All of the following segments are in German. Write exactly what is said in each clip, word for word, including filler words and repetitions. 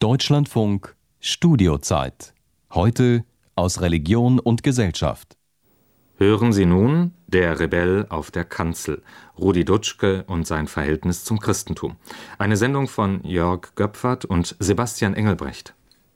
Deutschlandfunk Studiozeit. Heute aus Religion und Gesellschaft. Hören Sie nun Der Rebell auf der Kanzel, Rudi Dutschke und sein Verhältnis zum Christentum. Eine Sendung von Jörg Göpfert und Sebastian Engelbrecht.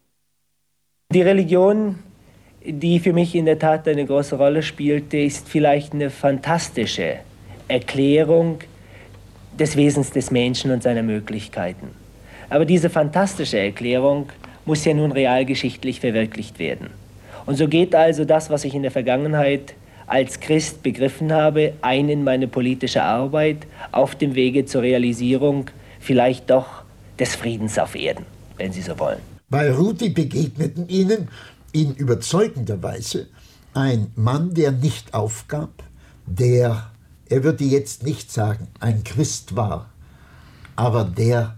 Die Religion, die für mich in der Tat eine große Rolle spielte, ist vielleicht eine fantastische Erklärung des Wesens des Menschen und seiner Möglichkeiten. Aber diese fantastische Erklärung muss ja nun realgeschichtlich verwirklicht werden. Und so geht also das, was ich in der Vergangenheit als Christ begriffen habe, ein in meine politische Arbeit auf dem Wege zur Realisierung vielleicht doch des Friedens auf Erden, wenn Sie so wollen. Bei Rudi begegneten ihnen in überzeugender Weise ein Mann, der nicht aufgab, der, er würde jetzt nicht sagen, ein Christ war, aber der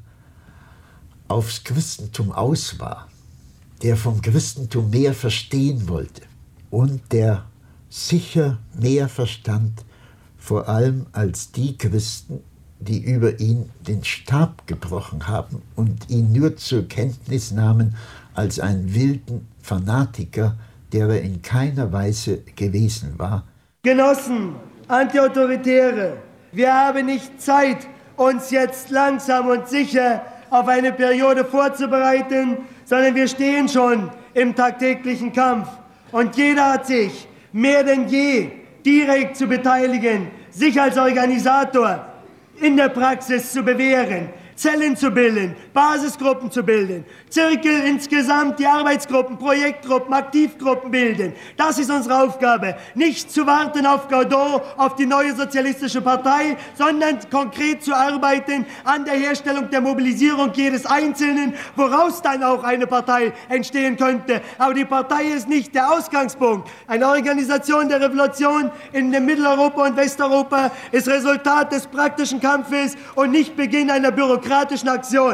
aufs Christentum aus war, der vom Christentum mehr verstehen wollte und der sicher mehr verstand, vor allem als die Christen, die über ihn den Stab gebrochen haben und ihn nur zur Kenntnis nahmen als einen wilden Fanatiker, der er in keiner Weise gewesen war. Genossen, Antiautoritäre, wir haben nicht Zeit, uns jetzt langsam und sicher auf eine Periode vorzubereiten, sondern wir stehen schon im tagtäglichen Kampf. Und jeder hat sich mehr denn je direkt zu beteiligen, sich als Organisator in der Praxis zu bewähren, Zellen zu bilden, Basisgruppen zu bilden, Zirkel insgesamt, die Arbeitsgruppen, Projektgruppen, Aktivgruppen bilden. Das ist unsere Aufgabe. Nicht zu warten auf Godot, auf die neue sozialistische Partei, sondern konkret zu arbeiten an der Herstellung der Mobilisierung jedes Einzelnen, woraus dann auch eine Partei entstehen könnte. Aber die Partei ist nicht der Ausgangspunkt. Eine Organisation der Revolution in Mitteleuropa und Westeuropa ist Resultat des praktischen Kampfes und nicht Beginn einer Bürokratie. Aktion.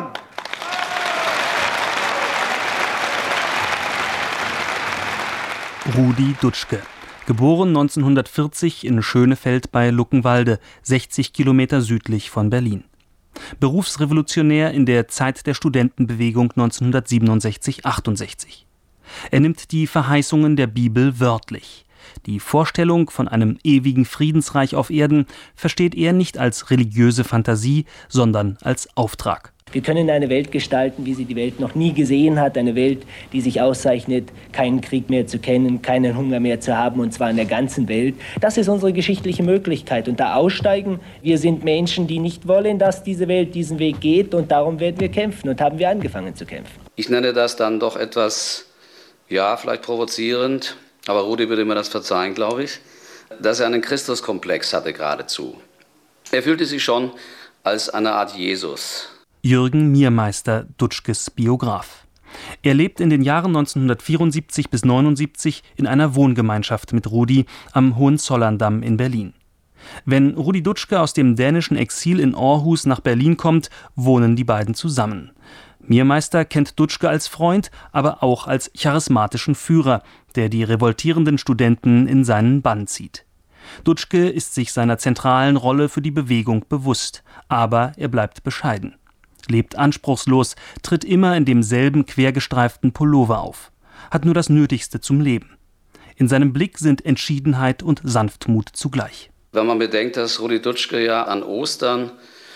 Rudi Dutschke, geboren neunzehnhundertvierzig in Schönefeld bei Luckenwalde, sechzig Kilometer südlich von Berlin. Berufsrevolutionär in der Zeit der Studentenbewegung neunzehnhundertsiebenundsechzig achtundsechzig. Er nimmt die Verheißungen der Bibel wörtlich. Die Vorstellung von einem ewigen Friedensreich auf Erden versteht er nicht als religiöse Fantasie, sondern als Auftrag. Wir können eine Welt gestalten, wie sie die Welt noch nie gesehen hat. Eine Welt, die sich auszeichnet, keinen Krieg mehr zu kennen, keinen Hunger mehr zu haben, und zwar in der ganzen Welt. Das ist unsere geschichtliche Möglichkeit. Und da aussteigen, wir sind Menschen, die nicht wollen, dass diese Welt diesen Weg geht. Und darum werden wir kämpfen und haben wir angefangen zu kämpfen. Ich nenne das dann doch etwas, ja, vielleicht provozierend, aber Rudi würde mir das verzeihen, glaube ich, dass er einen Christuskomplex hatte geradezu. Er fühlte sich schon als eine Art Jesus. Jürgen Miermeister, Dutschkes Biograf. Er lebt in den Jahren neunzehnhundertvierundsiebzig bis neunundsiebzig in einer Wohngemeinschaft mit Rudi am Hohenzollerndamm in Berlin. Wenn Rudi Dutschke aus dem dänischen Exil in Aarhus nach Berlin kommt, wohnen die beiden zusammen. Miermeister kennt Dutschke als Freund, aber auch als charismatischen Führer, der die revoltierenden Studenten in seinen Bann zieht. Dutschke ist sich seiner zentralen Rolle für die Bewegung bewusst, aber er bleibt bescheiden. Lebt anspruchslos, tritt immer in demselben quergestreiften Pullover auf, hat nur das Nötigste zum Leben. In seinem Blick sind Entschiedenheit und Sanftmut zugleich. Wenn man bedenkt, dass Rudi Dutschke ja an Ostern,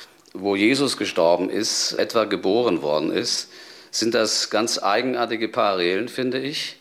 wo Jesus gestorben ist, etwa geboren worden ist, sind das ganz eigenartige Parallelen, finde ich.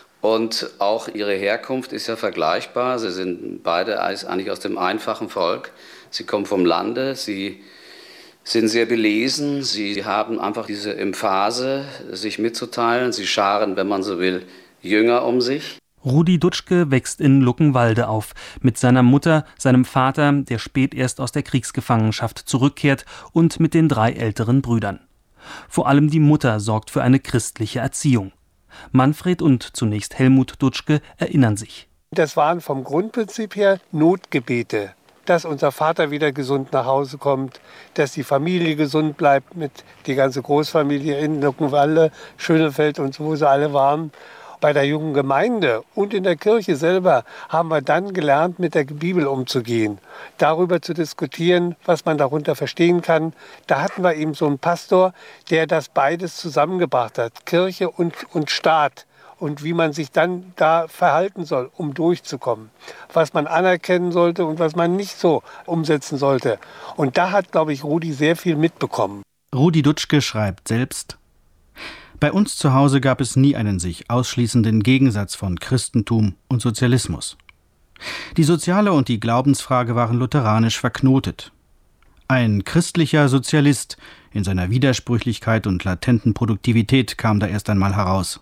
Und auch ihre Herkunft ist ja vergleichbar. Sie sind beide eigentlich aus dem einfachen Volk. Sie kommen vom Lande, sie sind sehr belesen, sie haben einfach diese Emphase, sich mitzuteilen. Sie scharen, wenn man so will, Jünger um sich. Rudi Dutschke wächst in Luckenwalde auf, mit seiner Mutter, seinem Vater, der spät erst aus der Kriegsgefangenschaft zurückkehrt, und mit den drei älteren Brüdern. Vor allem die Mutter sorgt für eine christliche Erziehung. Manfred und zunächst Helmut Dutschke erinnern sich. Das waren vom Grundprinzip her Notgebete, dass unser Vater wieder gesund nach Hause kommt, dass die Familie gesund bleibt, mit die ganze Großfamilie in Luckenwalde, Schönefeld und so, wo sie alle waren. Bei der jungen Gemeinde und in der Kirche selber haben wir dann gelernt, mit der Bibel umzugehen, darüber zu diskutieren, was man darunter verstehen kann. Da hatten wir eben so einen Pastor, der das beides zusammengebracht hat, Kirche und, und Staat. Und wie man sich dann da verhalten soll, um durchzukommen. Was man anerkennen sollte und was man nicht so umsetzen sollte. Und da hat, glaube ich, Rudi sehr viel mitbekommen. Rudi Dutschke schreibt selbst: Bei uns zu Hause gab es nie einen sich ausschließenden Gegensatz von Christentum und Sozialismus. Die soziale und die Glaubensfrage waren lutheranisch verknotet. Ein christlicher Sozialist in seiner Widersprüchlichkeit und latenten Produktivität kam da erst einmal heraus.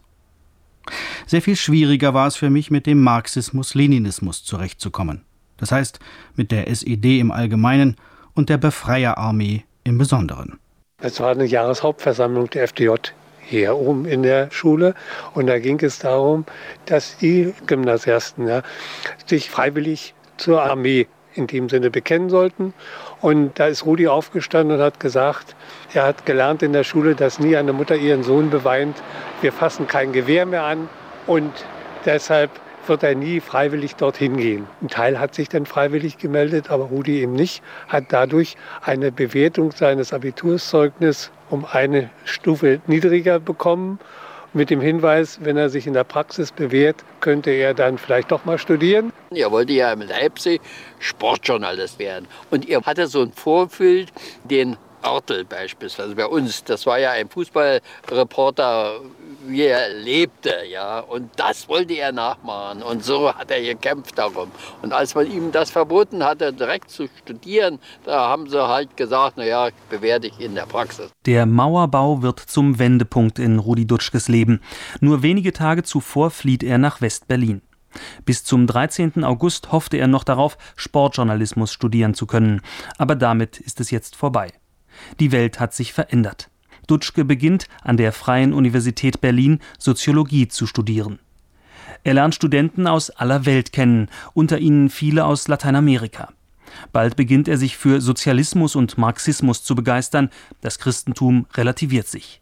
Sehr viel schwieriger war es für mich, mit dem Marxismus-Leninismus zurechtzukommen. Das heißt, mit der S E D im Allgemeinen und der Befreierarmee im Besonderen. Es war eine Jahreshauptversammlung der F D J hier oben in der Schule. Und da ging es darum, dass die Gymnasiasten ja, sich freiwillig zur Armee in dem Sinne bekennen sollten. Und da ist Rudi aufgestanden und hat gesagt, er hat gelernt in der Schule, dass nie eine Mutter ihren Sohn beweint. Wir fassen kein Gewehr mehr an und deshalb wird er nie freiwillig dorthin gehen. Ein Teil hat sich dann freiwillig gemeldet, aber Rudi eben nicht, hat dadurch eine Bewertung seines Abiturszeugnisses um eine Stufe niedriger bekommen. Mit dem Hinweis, wenn er sich in der Praxis bewährt, könnte er dann vielleicht doch mal studieren. Er wollte ja in Leipzig Sportjournalist werden. Und er hatte so ein Vorbild, den Oertel beispielsweise bei uns. Das war ja ein Fußballreporter, wie er lebte. Ja. Und das wollte er nachmachen. Und so hat er gekämpft darum. Und als man ihm das verboten hatte, direkt zu studieren, da haben sie halt gesagt, naja, bewähr dich in der Praxis. Der Mauerbau wird zum Wendepunkt in Rudi Dutschkes Leben. Nur wenige Tage zuvor flieht er nach West-Berlin. Bis zum dreizehnten August hoffte er noch darauf, Sportjournalismus studieren zu können. Aber damit ist es jetzt vorbei. Die Welt hat sich verändert. Dutschke beginnt an der Freien Universität Berlin Soziologie zu studieren. Er lernt Studenten aus aller Welt kennen, unter ihnen viele aus Lateinamerika. Bald beginnt er sich für Sozialismus und Marxismus zu begeistern, das Christentum relativiert sich.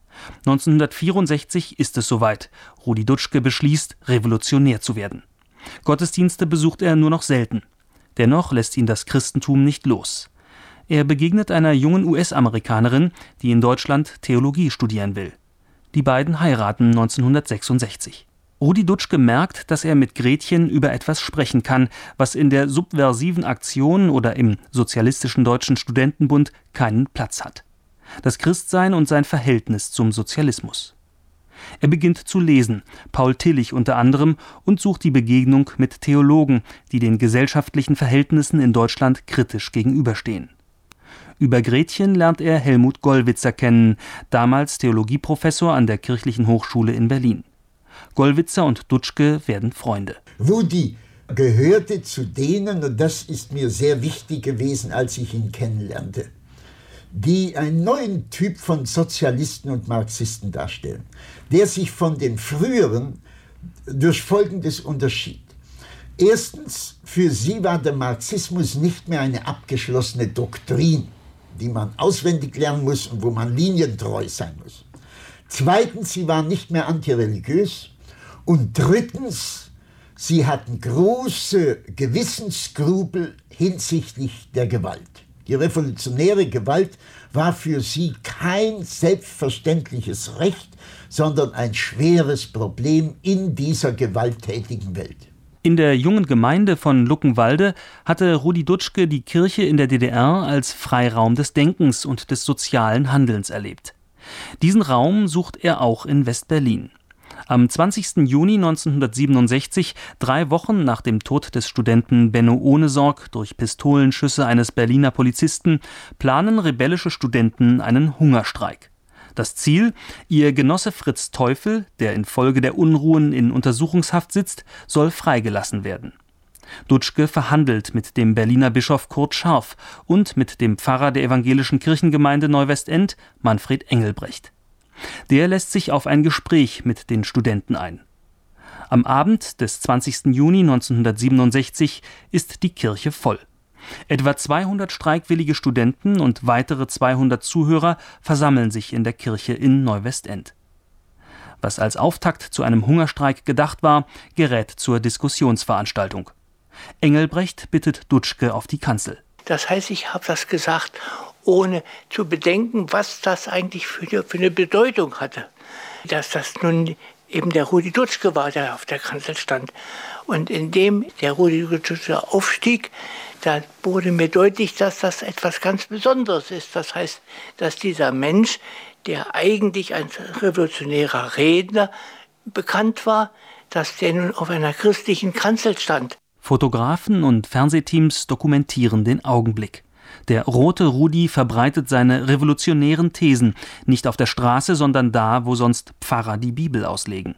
neunzehnhundertvierundsechzig ist es soweit. Rudi Dutschke beschließt, revolutionär zu werden. Gottesdienste besucht er nur noch selten. Dennoch lässt ihn das Christentum nicht los. Er begegnet einer jungen U S-Amerikanerin, die in Deutschland Theologie studieren will. Die beiden heiraten neunzehnhundertsechsundsechzig. Rudi Dutschke merkt, dass er mit Gretchen über etwas sprechen kann, was in der subversiven Aktion oder im Sozialistischen Deutschen Studentenbund keinen Platz hat. Das Christsein und sein Verhältnis zum Sozialismus. Er beginnt zu lesen, Paul Tillich unter anderem, und sucht die Begegnung mit Theologen, die den gesellschaftlichen Verhältnissen in Deutschland kritisch gegenüberstehen. Über Gretchen lernt er Helmut Gollwitzer kennen, damals Theologieprofessor an der Kirchlichen Hochschule in Berlin. Gollwitzer und Dutschke werden Freunde. Rudi gehörte zu denen, und das ist mir sehr wichtig gewesen, als ich ihn kennenlernte, die einen neuen Typ von Sozialisten und Marxisten darstellen, der sich von den früheren durch Folgendes unterschied. Erstens, für sie war der Marxismus nicht mehr eine abgeschlossene Doktrin, die man auswendig lernen muss und wo man linientreu sein muss. Zweitens, sie waren nicht mehr antireligiös. Und drittens, sie hatten große Gewissensskrupel hinsichtlich der Gewalt. Die revolutionäre Gewalt war für sie kein selbstverständliches Recht, sondern ein schweres Problem in dieser gewalttätigen Welt. In der jungen Gemeinde von Luckenwalde hatte Rudi Dutschke die Kirche in der D D R als Freiraum des Denkens und des sozialen Handelns erlebt. Diesen Raum sucht er auch in West-Berlin. Am zwanzigsten Juni neunzehnhundertsiebenundsechzig, drei Wochen nach dem Tod des Studenten Benno Ohnesorg durch Pistolenschüsse eines Berliner Polizisten, planen rebellische Studenten einen Hungerstreik. Das Ziel: Ihr Genosse Fritz Teufel, der infolge der Unruhen in Untersuchungshaft sitzt, soll freigelassen werden. Dutschke verhandelt mit dem Berliner Bischof Kurt Scharf und mit dem Pfarrer der evangelischen Kirchengemeinde Neuwestend, Manfred Engelbrecht. Der lässt sich auf ein Gespräch mit den Studenten ein. Am Abend des zwanzigsten Juni neunzehnhundertsiebenundsechzig ist die Kirche voll. Etwa zweihundert streikwillige Studenten und weitere zweihundert Zuhörer versammeln sich in der Kirche in Neuwestend. Was als Auftakt zu einem Hungerstreik gedacht war, gerät zur Diskussionsveranstaltung. Engelbrecht bittet Dutschke auf die Kanzel. Das heißt, ich habe das gesagt, ohne zu bedenken, was das eigentlich für eine, für eine Bedeutung hatte. Dass das nun eben der Rudi Dutschke war, der auf der Kanzel stand. Und indem der Rudi Dutschke aufstieg, da wurde mir deutlich, dass das etwas ganz Besonderes ist. Das heißt, dass dieser Mensch, der eigentlich ein revolutionärer Redner bekannt war, dass der nun auf einer christlichen Kanzel stand. Fotografen und Fernsehteams dokumentieren den Augenblick. Der rote Rudi verbreitet seine revolutionären Thesen, nicht auf der Straße, sondern da, wo sonst Pfarrer die Bibel auslegen.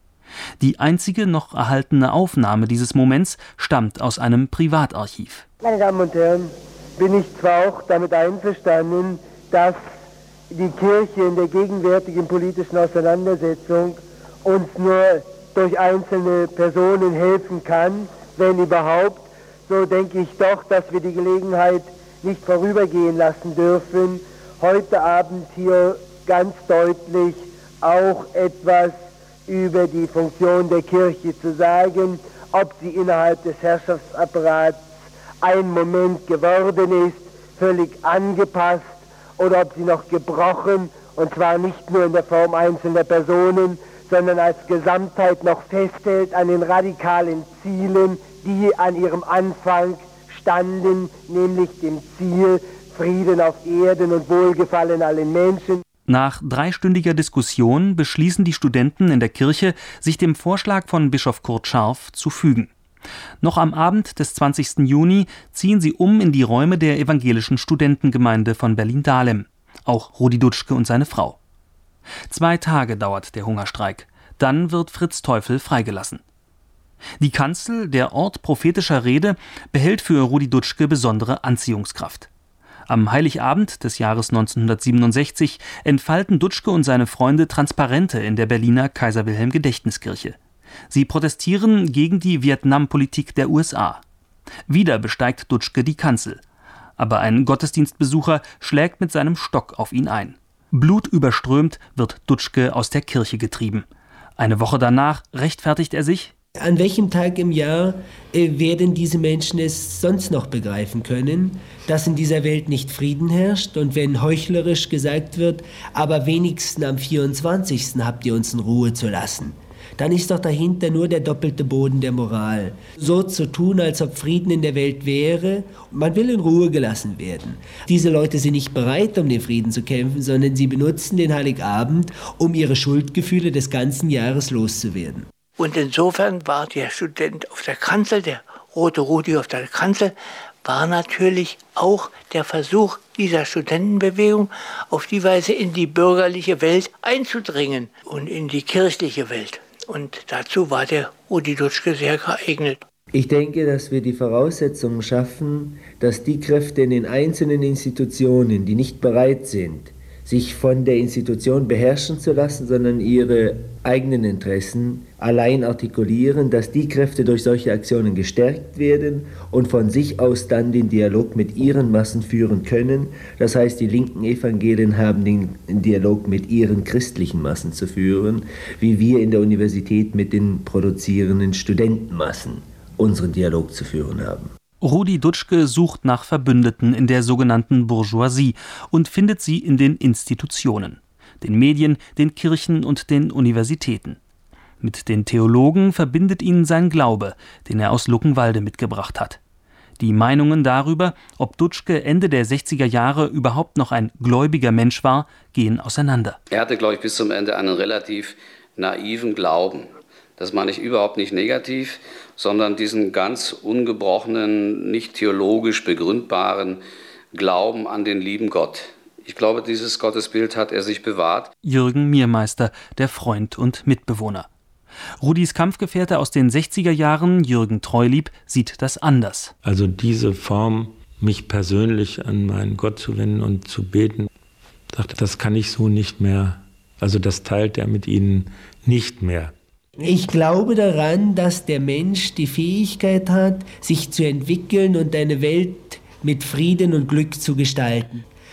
Die einzige noch erhaltene Aufnahme dieses Moments stammt aus einem Privatarchiv. Meine Damen und Herren, bin ich zwar auch damit einverstanden, dass die Kirche in der gegenwärtigen politischen Auseinandersetzung uns nur durch einzelne Personen helfen kann, wenn überhaupt, so denke ich doch, dass wir die Gelegenheit nicht vorübergehen lassen dürfen, heute Abend hier ganz deutlich auch etwas über die Funktion der Kirche zu sagen, ob sie innerhalb des Herrschaftsapparats ein Moment geworden ist, völlig angepasst, oder ob sie noch gebrochen, und zwar nicht nur in der Form einzelner Personen, sondern als Gesamtheit noch festhält an den radikalen Zielen, die an ihrem Anfang standen, nämlich dem Ziel Frieden auf Erden und Wohlgefallen allen Menschen. Nach dreistündiger Diskussion beschließen die Studenten in der Kirche, sich dem Vorschlag von Bischof Kurt Scharf zu fügen. Noch am Abend des zwanzigsten Juni ziehen sie um in die Räume der evangelischen Studentengemeinde von Berlin-Dahlem. Auch Rudi Dutschke und seine Frau. Zwei Tage dauert der Hungerstreik. Dann wird Fritz Teufel freigelassen. Die Kanzel, der Ort prophetischer Rede, behält für Rudi Dutschke besondere Anziehungskraft. Am Heiligabend des Jahres neunzehnhundertsiebenundsechzig entfalten Dutschke und seine Freunde Transparente in der Berliner Kaiser-Wilhelm-Gedächtniskirche. Sie protestieren gegen die Vietnam-Politik der U S A. Wieder besteigt Dutschke die Kanzel. Aber ein Gottesdienstbesucher schlägt mit seinem Stock auf ihn ein. Blutüberströmt wird Dutschke aus der Kirche getrieben. Eine Woche danach rechtfertigt er sich: An welchem Tag im Jahr äh, werden diese Menschen es sonst noch begreifen können, dass in dieser Welt nicht Frieden herrscht, und wenn heuchlerisch gesagt wird, aber wenigstens am vierundzwanzigsten habt ihr uns in Ruhe zu lassen, dann ist doch dahinter nur der doppelte Boden der Moral. So zu tun, als ob Frieden in der Welt wäre, man will in Ruhe gelassen werden. Diese Leute sind nicht bereit, um den Frieden zu kämpfen, sondern sie benutzen den Heiligabend, um ihre Schuldgefühle des ganzen Jahres loszuwerden. Und insofern war der Student auf der Kanzel, der rote Rudi auf der Kanzel, war natürlich auch der Versuch dieser Studentenbewegung, auf die Weise in die bürgerliche Welt einzudringen und in die kirchliche Welt. Und dazu war der Rudi Dutschke sehr geeignet. Ich denke, dass wir die Voraussetzungen schaffen, dass die Kräfte in den einzelnen Institutionen, die nicht bereit sind, sich von der Institution beherrschen zu lassen, sondern ihre eigenen Interessen allein artikulieren, dass die Kräfte durch solche Aktionen gestärkt werden und von sich aus dann den Dialog mit ihren Massen führen können. Das heißt, die linken Evangelien haben den Dialog mit ihren christlichen Massen zu führen, wie wir in der Universität mit den produzierenden Studentenmassen unseren Dialog zu führen haben. Rudi Dutschke sucht nach Verbündeten in der sogenannten Bourgeoisie und findet sie in den Institutionen, den Medien, den Kirchen und den Universitäten. Mit den Theologen verbindet ihn sein Glaube, den er aus Luckenwalde mitgebracht hat. Die Meinungen darüber, ob Dutschke Ende der sechziger Jahre überhaupt noch ein gläubiger Mensch war, gehen auseinander. Er hatte, glaube ich, bis zum Ende einen relativ naiven Glauben. Das meine ich überhaupt nicht negativ, sondern diesen ganz ungebrochenen, nicht theologisch begründbaren Glauben an den lieben Gott. Ich glaube, dieses Gottesbild hat er sich bewahrt. Jürgen Miermeister, der Freund und Mitbewohner. Rudis Kampfgefährte aus den sechziger Jahren, Jürgen Treulieb, sieht das anders. Also diese Form, mich persönlich an meinen Gott zu wenden und zu beten, dachte, das kann ich so nicht mehr. Also das teilt er mit ihnen nicht mehr. Ich glaube daran, dass der Mensch die Fähigkeit hat, sich zu entwickeln und eine Welt mit Frieden und Glück zu gestalten.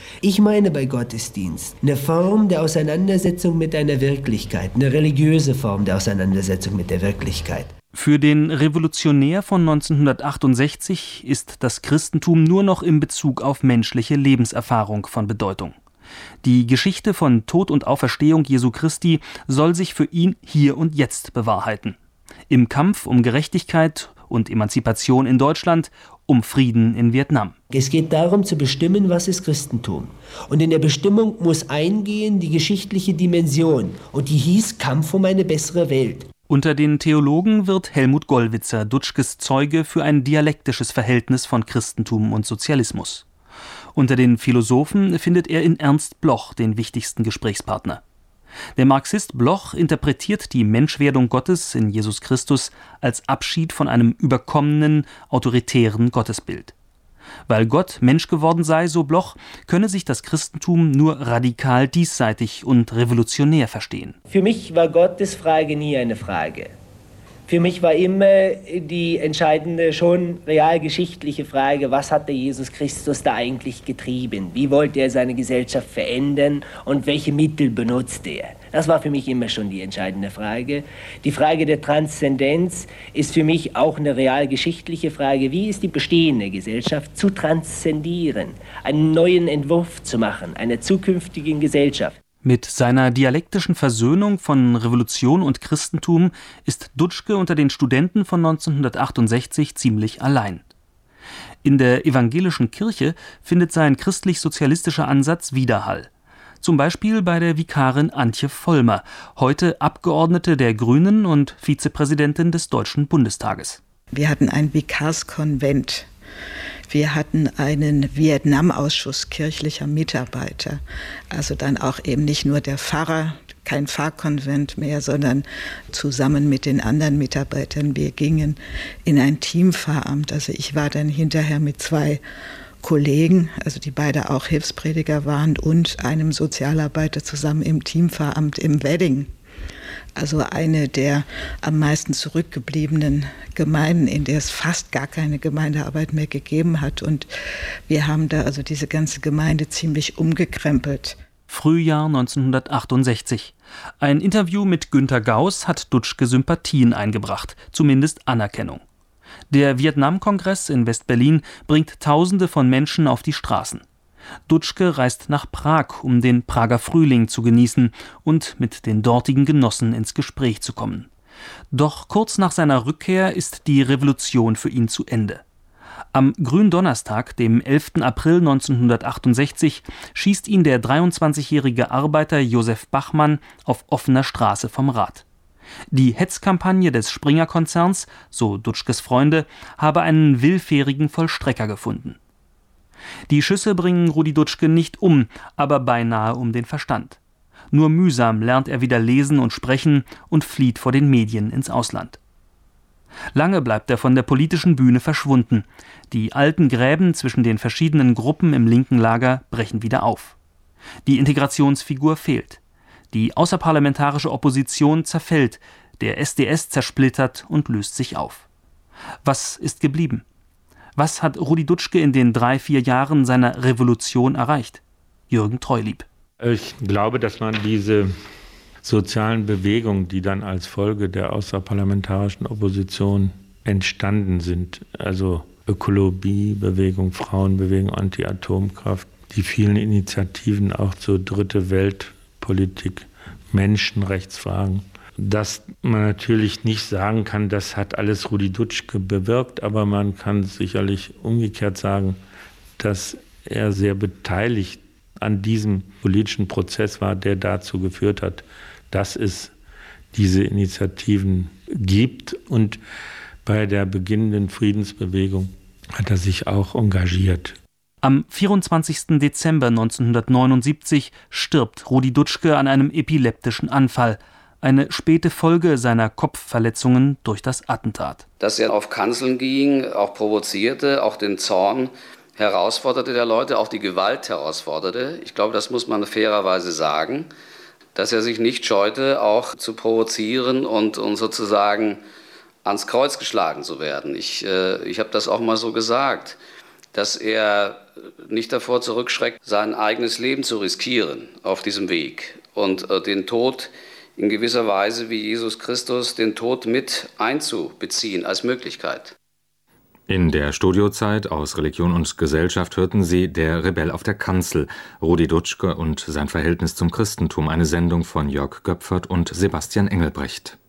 Ich meine bei Gottesdienst eine Form der Auseinandersetzung mit einer Wirklichkeit, eine religiöse Form der Auseinandersetzung mit der Wirklichkeit. Für den Revolutionär von neunzehnhundertachtundsechzig ist das Christentum nur noch in Bezug auf menschliche Lebenserfahrung von Bedeutung. Die Geschichte von Tod und Auferstehung Jesu Christi soll sich für ihn hier und jetzt bewahrheiten. Im Kampf um Gerechtigkeit und Emanzipation in Deutschland, um Frieden in Vietnam. Es geht darum zu bestimmen, was ist Christentum. Und in der Bestimmung muss eingehen die geschichtliche Dimension. Und die hieß Kampf um eine bessere Welt. Unter den Theologen wird Helmut Gollwitzer Dutschkes Zeuge für ein dialektisches Verhältnis von Christentum und Sozialismus. Unter den Philosophen findet er in Ernst Bloch den wichtigsten Gesprächspartner. Der Marxist Bloch interpretiert die Menschwerdung Gottes in Jesus Christus als Abschied von einem überkommenen, autoritären Gottesbild. Weil Gott Mensch geworden sei, so Bloch, könne sich das Christentum nur radikal diesseitig und revolutionär verstehen. Für mich war Gottes Frage nie eine Frage. Für mich war immer die entscheidende, schon realgeschichtliche Frage, was hat der Jesus Christus da eigentlich getrieben? Wie wollte er seine Gesellschaft verändern und welche Mittel benutzte er? Das war für mich immer schon die entscheidende Frage. Die Frage der Transzendenz ist für mich auch eine realgeschichtliche Frage. Wie ist die bestehende Gesellschaft zu transzendieren, einen neuen Entwurf zu machen, einer zukünftigen Gesellschaft? Mit seiner dialektischen Versöhnung von Revolution und Christentum ist Dutschke unter den Studenten von neunzehnhundertachtundsechzig ziemlich allein. In der evangelischen Kirche findet sein christlich-sozialistischer Ansatz Widerhall. Zum Beispiel bei der Vikarin Antje Vollmer, heute Abgeordnete der Grünen und Vizepräsidentin des Deutschen Bundestages. Wir hatten einen Vikarskonvent. Wir hatten einen Vietnam-Ausschuss kirchlicher Mitarbeiter. Also dann auch eben nicht nur der Pfarrer, kein Pfarrkonvent mehr, sondern zusammen mit den anderen Mitarbeitern. Wir gingen in ein Teampfarramt. Also ich war dann hinterher mit zwei Kollegen, also die beide auch Hilfsprediger waren, und einem Sozialarbeiter zusammen im Teampfarramt im Wedding. Also eine der am meisten zurückgebliebenen Gemeinden, in der es fast gar keine Gemeindearbeit mehr gegeben hat. Und wir haben da also diese ganze Gemeinde ziemlich umgekrempelt. Frühjahr neunzehnhundertachtundsechzig. Ein Interview mit Günter Gauss hat Dutschke Sympathien eingebracht, zumindest Anerkennung. Der Vietnam-Kongress in West-Berlin bringt Tausende von Menschen auf die Straßen. Dutschke reist nach Prag, um den Prager Frühling zu genießen und mit den dortigen Genossen ins Gespräch zu kommen. Doch kurz nach seiner Rückkehr ist die Revolution für ihn zu Ende. Am Gründonnerstag, dem elften April neunzehnhundertachtundsechzig, schießt ihn der dreiundzwanzigjährige Arbeiter Josef Bachmann auf offener Straße vom Rad. Die Hetzkampagne des Springer-Konzerns, so Dutschkes Freunde, habe einen willfährigen Vollstrecker gefunden. Die Schüsse bringen Rudi Dutschke nicht um, aber beinahe um den Verstand. Nur mühsam lernt er wieder lesen und sprechen und flieht vor den Medien ins Ausland. Lange bleibt er von der politischen Bühne verschwunden. Die alten Gräben zwischen den verschiedenen Gruppen im linken Lager brechen wieder auf. Die Integrationsfigur fehlt. Die außerparlamentarische Opposition zerfällt, der S D S zersplittert und löst sich auf. Was ist geblieben? Was hat Rudi Dutschke in den drei, vier Jahren seiner Revolution erreicht? Jürgen Treulieb. Ich glaube, dass man diese sozialen Bewegungen, die dann als Folge der außerparlamentarischen Opposition entstanden sind, also Ökologiebewegung, Frauenbewegung, Anti-Atomkraft, die vielen Initiativen auch zur Dritte Weltpolitik, Menschenrechtsfragen, dass man natürlich nicht sagen kann, das hat alles Rudi Dutschke bewirkt, aber man kann sicherlich umgekehrt sagen, dass er sehr beteiligt an diesem politischen Prozess war, der dazu geführt hat, dass es diese Initiativen gibt. Und bei der beginnenden Friedensbewegung hat er sich auch engagiert. Am vierundzwanzigsten Dezember neunzehnhundertneunundsiebzig stirbt Rudi Dutschke an einem epileptischen Anfall, eine späte Folge seiner Kopfverletzungen durch das Attentat. Dass er auf Kanzeln ging, auch provozierte, auch den Zorn herausforderte der Leute, auch die Gewalt herausforderte. Ich glaube, das muss man fairerweise sagen, dass er sich nicht scheute, auch zu provozieren und, und sozusagen ans Kreuz geschlagen zu werden. Ich, äh, ich habe das auch mal so gesagt, dass er nicht davor zurückschreckt, sein eigenes Leben zu riskieren auf diesem Weg und äh, den Tod in gewisser Weise wie Jesus Christus den Tod mit einzubeziehen als Möglichkeit. In der Studiozeit aus Religion und Gesellschaft hörten Sie Der Rebell auf der Kanzel, Rudi Dutschke und sein Verhältnis zum Christentum, eine Sendung von Jörg Göpfert und Sebastian Engelbrecht.